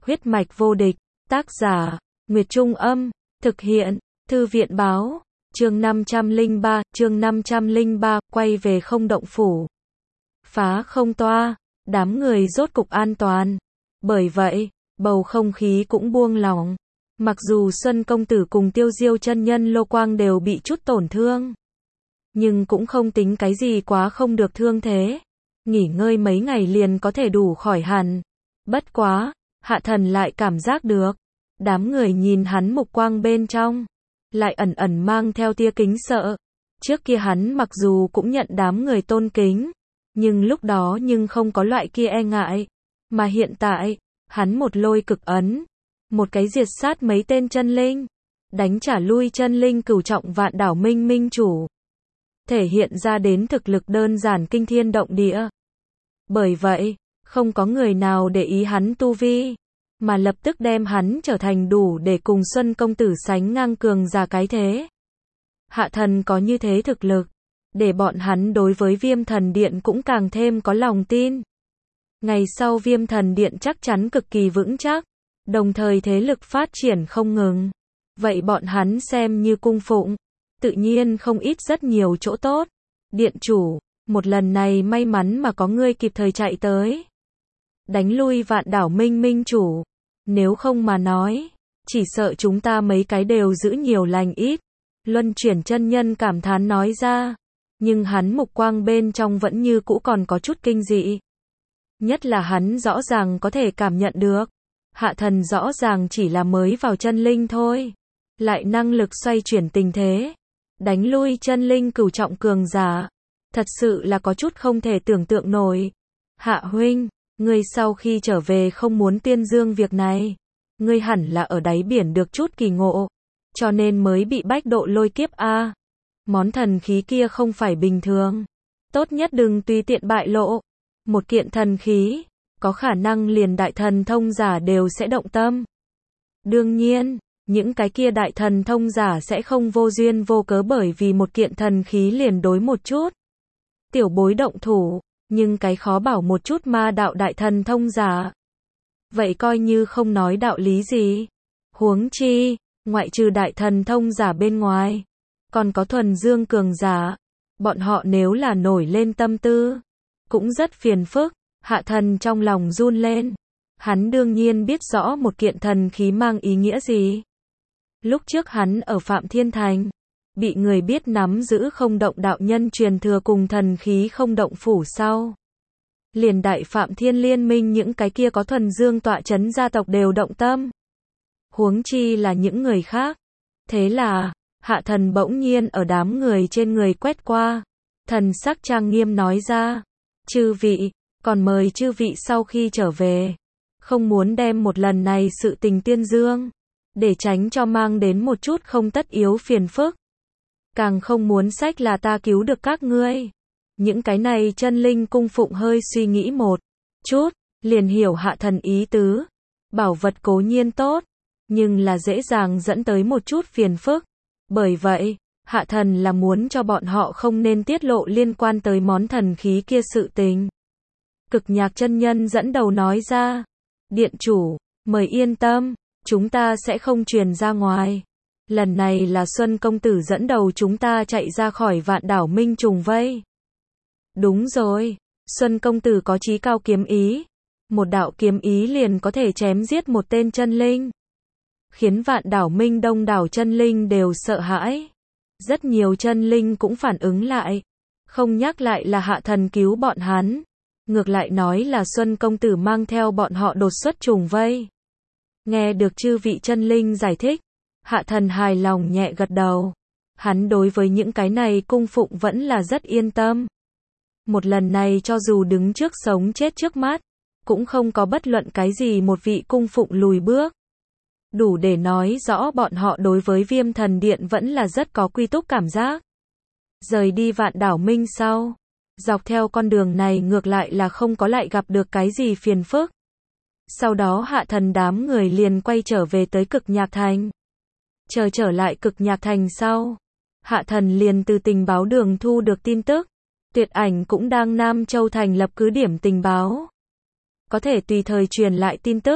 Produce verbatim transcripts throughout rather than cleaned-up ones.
Huyết mạch vô địch, tác giả, Nguyệt Trung Âm, thực hiện, Thư viện Báo, chương năm trăm lẻ ba, chương năm trăm lẻ ba, quay về không động phủ. Phá không toa, đám người rốt cục an toàn. Bởi vậy, bầu không khí cũng buông lỏng. Mặc dù Xuân Công Tử cùng Tiêu Diêu chân nhân Lô Quang đều bị chút tổn thương, nhưng cũng không tính cái gì quá không được thương thế. Nghỉ ngơi mấy ngày liền có thể đủ khỏi hẳn. Bất quá, Hạ Thần lại cảm giác được, đám người nhìn hắn mục quang bên trong, lại ẩn ẩn mang theo tia kính sợ. Trước kia hắn mặc dù cũng nhận đám người tôn kính, nhưng lúc đó nhưng không có loại kia e ngại. Mà hiện tại, hắn một lôi cực ấn, một cái diệt sát mấy tên chân linh, đánh trả lui chân linh cửu trọng vạn đảo minh minh chủ. Thể hiện ra đến thực lực đơn giản kinh thiên động địa. Bởi vậy, không có người nào để ý hắn tu vi, mà lập tức đem hắn trở thành đủ để cùng Xuân Công Tử sánh ngang cường giả cái thế. Hạ Thần có như thế thực lực, để bọn hắn đối với Viêm Thần Điện cũng càng thêm có lòng tin. Ngày sau Viêm Thần Điện chắc chắn cực kỳ vững chắc, đồng thời thế lực phát triển không ngừng. Vậy bọn hắn xem như cung phụng, tự nhiên không ít rất nhiều chỗ tốt. Điện chủ, một lần này may mắn mà có ngươi kịp thời chạy tới, đánh lui vạn đảo minh minh chủ. Nếu không mà nói, chỉ sợ chúng ta mấy cái đều giữ nhiều lành ít. Luân Chuyển chân nhân cảm thán nói ra, nhưng hắn mục quang bên trong vẫn như cũ còn có chút kinh dị. Nhất là hắn rõ ràng có thể cảm nhận được, Hạ Thần rõ ràng chỉ là mới vào chân linh thôi, lại năng lực xoay chuyển tình thế, đánh lui chân linh cửu trọng cường giả. Thật sự là có chút không thể tưởng tượng nổi. Hạ huynh, ngươi sau khi trở về không muốn tuyên dương việc này. Ngươi hẳn là ở đáy biển được chút kỳ ngộ, cho nên mới bị bách độ lôi kiếp a. Món thần khí kia không phải bình thường, tốt nhất đừng tùy tiện bại lộ. Một kiện thần khí, có khả năng liền đại thần thông giả đều sẽ động tâm. Đương nhiên, những cái kia đại thần thông giả sẽ không vô duyên vô cớ bởi vì một kiện thần khí liền đối một chút tiểu bối động thủ, nhưng cái khó bảo một chút ma đạo đại thần thông giả. Vậy coi như không nói đạo lý gì. Huống chi, ngoại trừ đại thần thông giả bên ngoài, còn có thuần dương cường giả. Bọn họ nếu là nổi lên tâm tư, cũng rất phiền phức. Hạ Thần trong lòng run lên. Hắn đương nhiên biết rõ một kiện thần khí mang ý nghĩa gì. Lúc trước hắn ở Phạm Thiên Thành, bị người biết nắm giữ không động đạo nhân truyền thừa cùng thần khí không động phủ sau. Liền đại Phạm Thiên liên minh những cái kia có thuần dương tọa chấn gia tộc đều động tâm. Huống chi là những người khác. Thế là, Hạ Thần bỗng nhiên ở đám người trên người quét qua. Thần sắc trang nghiêm nói ra, chư vị, còn mời chư vị sau khi trở về, không muốn đem một lần này sự tình tuyên dương, để tránh cho mang đến một chút không tất yếu phiền phức. Càng không muốn sách là ta cứu được các ngươi. Những cái này chân linh cung phụng hơi suy nghĩ một chút, liền hiểu Hạ Thần ý tứ. Bảo vật cố nhiên tốt, nhưng là dễ dàng dẫn tới một chút phiền phức. Bởi vậy, Hạ Thần là muốn cho bọn họ không nên tiết lộ liên quan tới món thần khí kia sự tình. Cực Nhạc chân nhân dẫn đầu nói ra, điện chủ, mời yên tâm, chúng ta sẽ không truyền ra ngoài. Lần này là Xuân Công Tử dẫn đầu chúng ta chạy ra khỏi vạn đảo minh trùng vây. Đúng rồi, Xuân Công Tử có chí cao kiếm ý. Một đạo kiếm ý liền có thể chém giết một tên chân linh, khiến vạn đảo minh đông đảo chân linh đều sợ hãi. Rất nhiều chân linh cũng phản ứng lại. Không nhắc lại là Hạ Thần cứu bọn hắn, ngược lại nói là Xuân Công Tử mang theo bọn họ đột xuất trùng vây. Nghe được chư vị chân linh giải thích, Hạ Thần hài lòng nhẹ gật đầu. Hắn đối với những cái này cung phụng vẫn là rất yên tâm. Một lần này cho dù đứng trước sống chết trước mắt, cũng không có bất luận cái gì một vị cung phụng lùi bước. Đủ để nói rõ bọn họ đối với Viêm Thần Điện vẫn là rất có quy túc cảm giác. Rời đi vạn đảo minh sau, dọc theo con đường này ngược lại là không có lại gặp được cái gì phiền phức. Sau đó Hạ Thần đám người liền quay trở về tới Cực Nhạc Thành. Chờ trở lại Cực Nhạc Thành sau, Hạ Thần liền từ tình báo đường thu được tin tức. Tuyệt Ảnh cũng đang Nam Châu thành lập cứ điểm tình báo, có thể tùy thời truyền lại tin tức.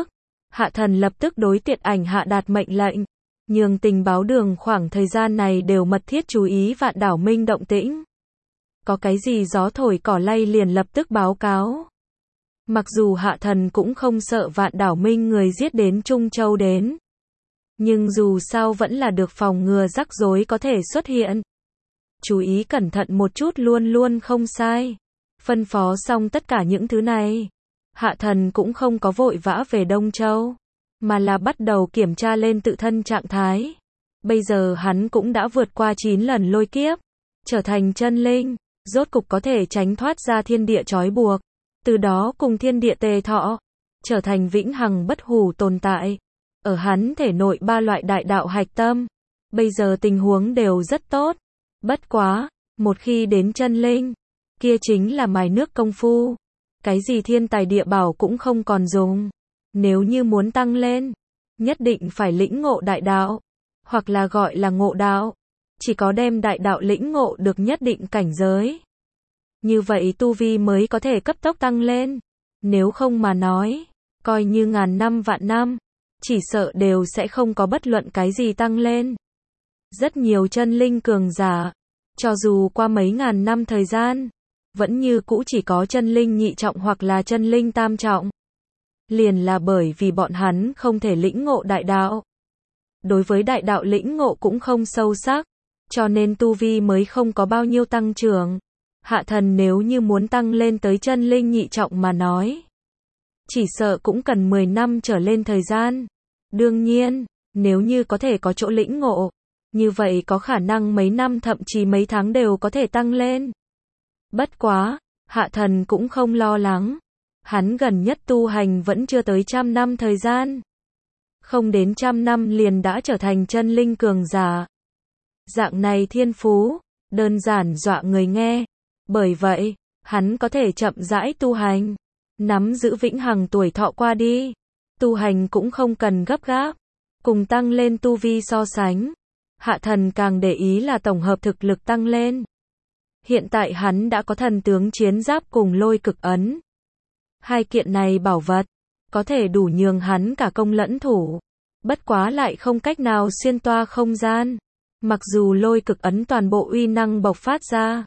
Hạ thần lập tức đối Tiệt Ảnh hạ đạt mệnh lệnh, nhường tình báo đường khoảng thời gian này đều mật thiết chú ý Vạn Đảo Minh động tĩnh. Có cái gì gió thổi cỏ lay liền lập tức báo cáo. Mặc dù hạ thần cũng không sợ Vạn Đảo Minh người giết đến Trung Châu đến. Nhưng dù sao vẫn là được phòng ngừa rắc rối có thể xuất hiện. Chú ý cẩn thận một chút luôn luôn không sai. Phân phó xong tất cả những thứ này. Hạ thần cũng không có vội vã về Đông Châu. Mà là bắt đầu kiểm tra lên tự thân trạng thái. Bây giờ hắn cũng đã vượt qua chín lần lôi kiếp. Trở thành chân linh. Rốt cục có thể tránh thoát ra thiên địa trói buộc. Từ đó cùng thiên địa tề thọ. Trở thành vĩnh hằng bất hủ tồn tại. Ở hắn thể nội ba loại đại đạo hạch tâm. Bây giờ tình huống đều rất tốt. Bất quá, một khi đến chân linh, kia chính là mài nước công phu. Cái gì thiên tài địa bảo cũng không còn dùng. Nếu như muốn tăng lên, nhất định phải lĩnh ngộ đại đạo, hoặc là gọi là ngộ đạo. Chỉ có đem đại đạo lĩnh ngộ được nhất định cảnh giới. Như vậy tu vi mới có thể cấp tốc tăng lên. Nếu không mà nói, coi như ngàn năm vạn năm, chỉ sợ đều sẽ không có bất luận cái gì tăng lên. Rất nhiều chân linh cường giả, cho dù qua mấy ngàn năm thời gian, vẫn như cũ chỉ có chân linh nhị trọng hoặc là chân linh tam trọng. Liền là bởi vì bọn hắn không thể lĩnh ngộ đại đạo. Đối với đại đạo lĩnh ngộ cũng không sâu sắc, cho nên tu vi mới không có bao nhiêu tăng trưởng. Hạ thần nếu như muốn tăng lên tới chân linh nhị trọng mà nói, chỉ sợ cũng cần mười năm trở lên thời gian. Đương nhiên, nếu như có thể có chỗ lĩnh ngộ, như vậy có khả năng mấy năm thậm chí mấy tháng đều có thể tăng lên. Bất quá, hạ thần cũng không lo lắng. Hắn gần nhất tu hành vẫn chưa tới trăm năm thời gian. Không đến trăm năm liền đã trở thành chân linh cường giả. Dạng này thiên phú, đơn giản dọa người nghe. Bởi vậy, hắn có thể chậm rãi tu hành, nắm giữ vĩnh hằng tuổi thọ qua đi. Tu hành cũng không cần gấp gáp. Cùng tăng lên tu vi so sánh, hạ thần càng để ý là tổng hợp thực lực tăng lên. Hiện tại hắn đã có thần tướng chiến giáp cùng lôi cực ấn. Hai kiện này bảo vật, có thể đủ nhường hắn cả công lẫn thủ. Bất quá lại không cách nào xuyên toa không gian. Mặc dù lôi cực ấn toàn bộ uy năng bộc phát ra,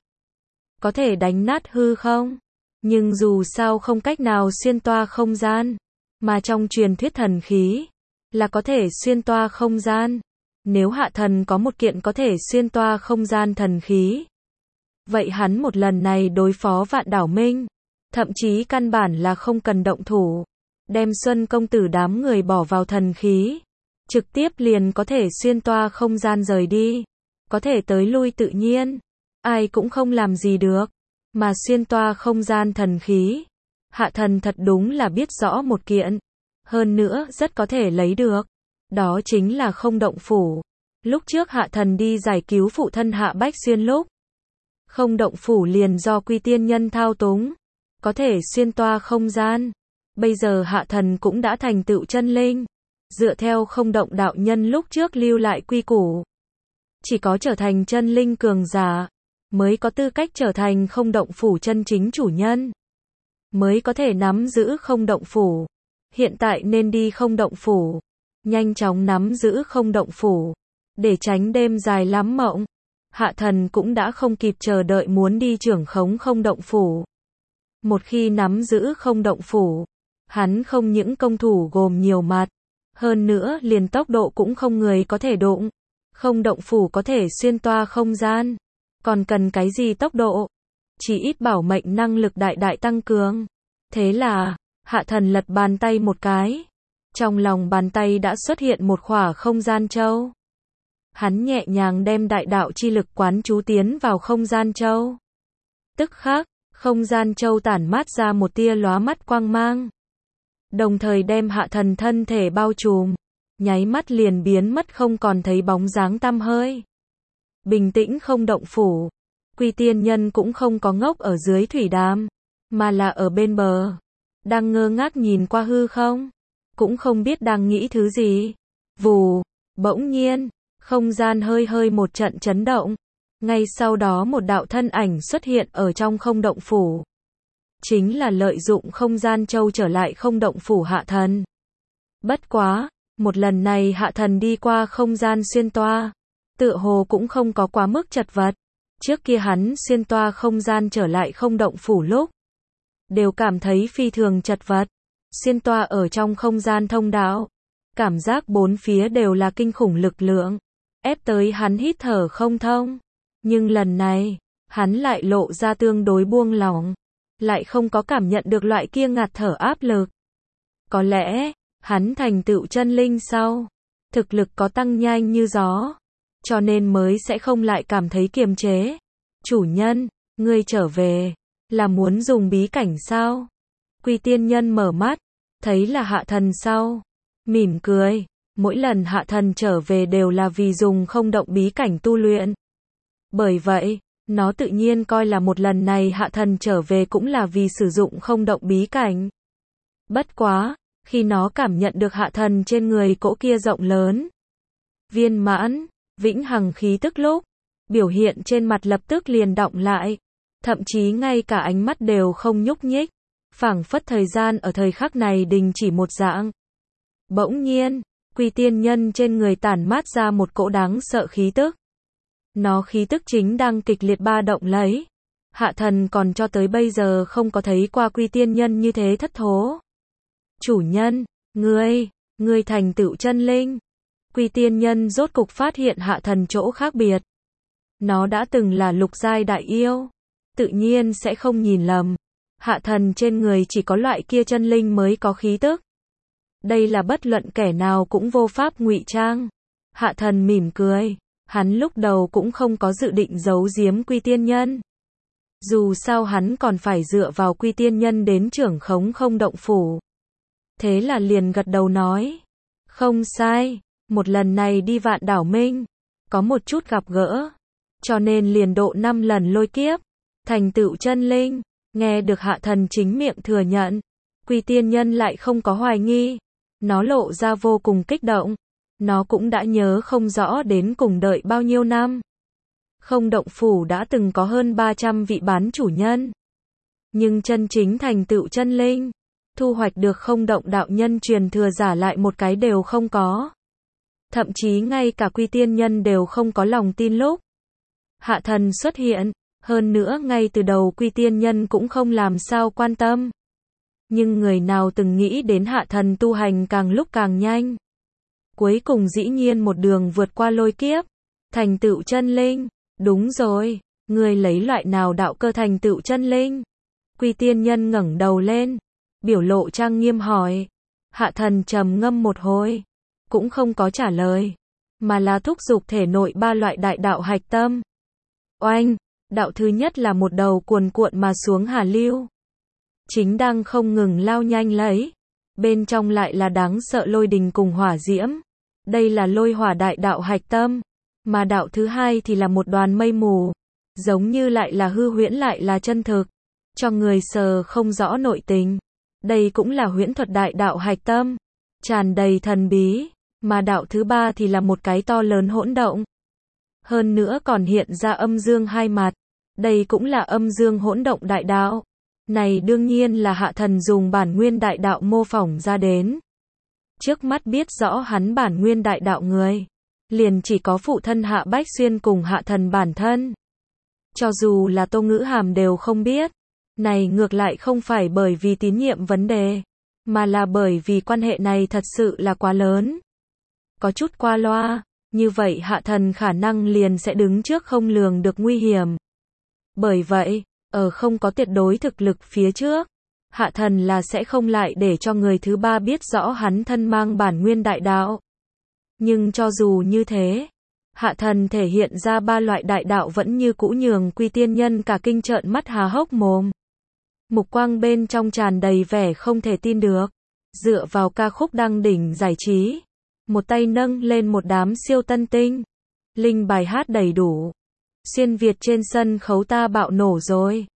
có thể đánh nát hư không, nhưng dù sao không cách nào xuyên toa không gian. Mà trong truyền thuyết thần khí, là có thể xuyên toa không gian. Nếu hạ thần có một kiện có thể xuyên toa không gian thần khí, vậy hắn một lần này đối phó Vạn Đảo Minh, thậm chí căn bản là không cần động thủ. Đem Xuân công tử đám người bỏ vào thần khí, trực tiếp liền có thể xuyên toa không gian rời đi. Có thể tới lui tự nhiên, ai cũng không làm gì được. Mà xuyên toa không gian thần khí, hạ thần thật đúng là biết rõ một kiện. Hơn nữa rất có thể lấy được. Đó chính là không động phủ. Lúc trước hạ thần đi giải cứu phụ thân Hạ Bách Xuyên lúc, không động phủ liền do Quy Tiên Nhân thao túng, có thể xuyên toa không gian. Bây giờ hạ thần cũng đã thành tựu chân linh, dựa theo không động đạo nhân lúc trước lưu lại quy củ. Chỉ có trở thành chân linh cường giả, mới có tư cách trở thành không động phủ chân chính chủ nhân, mới có thể nắm giữ không động phủ. Hiện tại nên đi không động phủ, nhanh chóng nắm giữ không động phủ, để tránh đêm dài lắm mộng. Hạ thần cũng đã không kịp chờ đợi muốn đi trưởng khống không động phủ. Một khi nắm giữ không động phủ, hắn không những công thủ gồm nhiều mặt, hơn nữa liền tốc độ cũng không người có thể đụng. Không động phủ có thể xuyên toa không gian, còn cần cái gì tốc độ? Chỉ ít bảo mệnh năng lực đại đại tăng cường. Thế là, hạ thần lật bàn tay một cái. Trong lòng bàn tay đã xuất hiện một khỏa không gian châu. Hắn nhẹ nhàng đem đại đạo chi lực quán chú tiến vào không gian châu. Tức khắc, không gian châu tản mát ra một tia lóa mắt quang mang. Đồng thời đem hạ thần thân thể bao trùm, nháy mắt liền biến mất không còn thấy bóng dáng tăm hơi. Bình tĩnh không động phủ, Quy Tiên Nhân cũng không có ngốc ở dưới thủy đàm, mà là ở bên bờ, đang ngơ ngác nhìn qua hư không, cũng không biết đang nghĩ thứ gì. Vù, bỗng nhiên, không gian hơi hơi một trận chấn động, ngay sau đó một đạo thân ảnh xuất hiện ở trong không động phủ. Chính là lợi dụng không gian châu trở lại không động phủ hạ thần. Bất quá, một lần này hạ thần đi qua không gian xuyên toa, tựa hồ cũng không có quá mức chật vật. Trước kia hắn xuyên toa không gian trở lại không động phủ lúc, đều cảm thấy phi thường chật vật. Xuyên toa ở trong không gian thông đạo, cảm giác bốn phía đều là kinh khủng lực lượng, ép tới hắn hít thở không thông. Nhưng lần này, hắn lại lộ ra tương đối buông lỏng, lại không có cảm nhận được loại kia ngạt thở áp lực. Có lẽ, hắn thành tựu chân linh sau, thực lực có tăng nhanh như gió, cho nên mới sẽ không lại cảm thấy kiềm chế. Chủ nhân, ngươi trở về, là muốn dùng bí cảnh sao? Quy tiên nhân mở mắt, thấy là hạ thần sau, mỉm cười. Mỗi lần hạ thần trở về đều là vì dùng không động bí cảnh tu luyện. Bởi vậy, nó tự nhiên coi là một lần này hạ thần trở về cũng là vì sử dụng không động bí cảnh. Bất quá, khi nó cảm nhận được hạ thần trên người cỗ kia rộng lớn, viên mãn, vĩnh hằng khí tức lúc, biểu hiện trên mặt lập tức liền đọng lại, thậm chí ngay cả ánh mắt đều không nhúc nhích, phảng phất thời gian ở thời khắc này đình chỉ một dạng. Bỗng nhiên, Quy tiên nhân trên người tản mát ra một cỗ đáng sợ khí tức. Nó khí tức chính đang kịch liệt ba động lấy. Hạ thần còn cho tới bây giờ không có thấy qua quy tiên nhân như thế thất thố. Chủ nhân, ngươi, ngươi thành tựu chân linh. Quy tiên nhân rốt cục phát hiện hạ thần chỗ khác biệt. Nó đã từng là lục giai đại yêu, tự nhiên sẽ không nhìn lầm. Hạ thần trên người chỉ có loại kia chân linh mới có khí tức. Đây là bất luận kẻ nào cũng vô pháp ngụy trang. Hạ thần mỉm cười, hắn lúc đầu cũng không có dự định giấu giếm quy tiên nhân. Dù sao hắn còn phải dựa vào quy tiên nhân đến trưởng khống không động phủ. Thế là liền gật đầu nói, không sai, một lần này đi Vạn Đảo Minh, có một chút gặp gỡ, cho nên liền độ năm lần lôi kiếp, thành tựu chân linh. Nghe được hạ thần chính miệng thừa nhận, quy tiên nhân lại không có hoài nghi, nó lộ ra vô cùng kích động, nó cũng đã nhớ không rõ đến cùng đợi bao nhiêu năm. Không động phủ đã từng có hơn ba trăm vị bán chủ nhân, nhưng chân chính thành tựu chân linh, thu hoạch được không động đạo nhân truyền thừa giả lại một cái đều không có. Thậm chí ngay cả quy tiên nhân đều không có lòng tin lúc hạ thần xuất hiện, hơn nữa ngay từ đầu quy tiên nhân cũng không làm sao quan tâm. Nhưng người nào từng nghĩ đến hạ thần tu hành càng lúc càng nhanh. Cuối cùng dĩ nhiên một đường vượt qua lôi kiếp, thành tựu chân linh. Đúng rồi, người lấy loại nào đạo cơ thành tựu chân linh? Quy tiên nhân ngẩng đầu lên, biểu lộ trang nghiêm hỏi. Hạ thần trầm ngâm một hồi, cũng không có trả lời, mà là thúc giục thể nội ba loại đại đạo hạch tâm. Oanh, đạo thứ nhất là một đầu cuồn cuộn mà xuống hà lưu, chính đang không ngừng lao nhanh lấy, bên trong lại là đáng sợ lôi đình cùng hỏa diễm. Đây là lôi hỏa đại đạo hạch tâm, mà đạo thứ hai thì là một đoàn mây mù, giống như lại là hư huyễn lại là chân thực, cho người sờ không rõ nội tình. Đây cũng là huyễn thuật đại đạo hạch tâm, tràn đầy thần bí, mà đạo thứ ba thì là một cái to lớn hỗn động. Hơn nữa còn hiện ra âm dương hai mặt, đây cũng là âm dương hỗn động đại đạo. Này đương nhiên là hạ thần dùng bản nguyên đại đạo mô phỏng ra đến. Trước mắt biết rõ hắn bản nguyên đại đạo người, liền chỉ có phụ thân Hạ Bách Xuyên cùng hạ thần bản thân. Cho dù là Tô Ngữ Hàm đều không biết. Này ngược lại không phải bởi vì tín nhiệm vấn đề, mà là bởi vì quan hệ này thật sự là quá lớn. Có chút qua loa, như vậy hạ thần khả năng liền sẽ đứng trước không lường được nguy hiểm. Bởi vậy, ở không có tuyệt đối thực lực phía trước, hạ thần là sẽ không lại để cho người thứ ba biết rõ hắn thân mang bản nguyên đại đạo. Nhưng cho dù như thế, hạ thần thể hiện ra ba loại đại đạo vẫn như cũ nhường quy tiên nhân cả kinh trợn mắt há hốc mồm. Mục quang bên trong tràn đầy vẻ không thể tin được. Dựa vào ca khúc đăng đỉnh giải trí, một tay nâng lên một đám siêu tân tinh, linh bài hát đầy đủ. Xuyên Việt trên sân khấu ta bạo nổ rồi.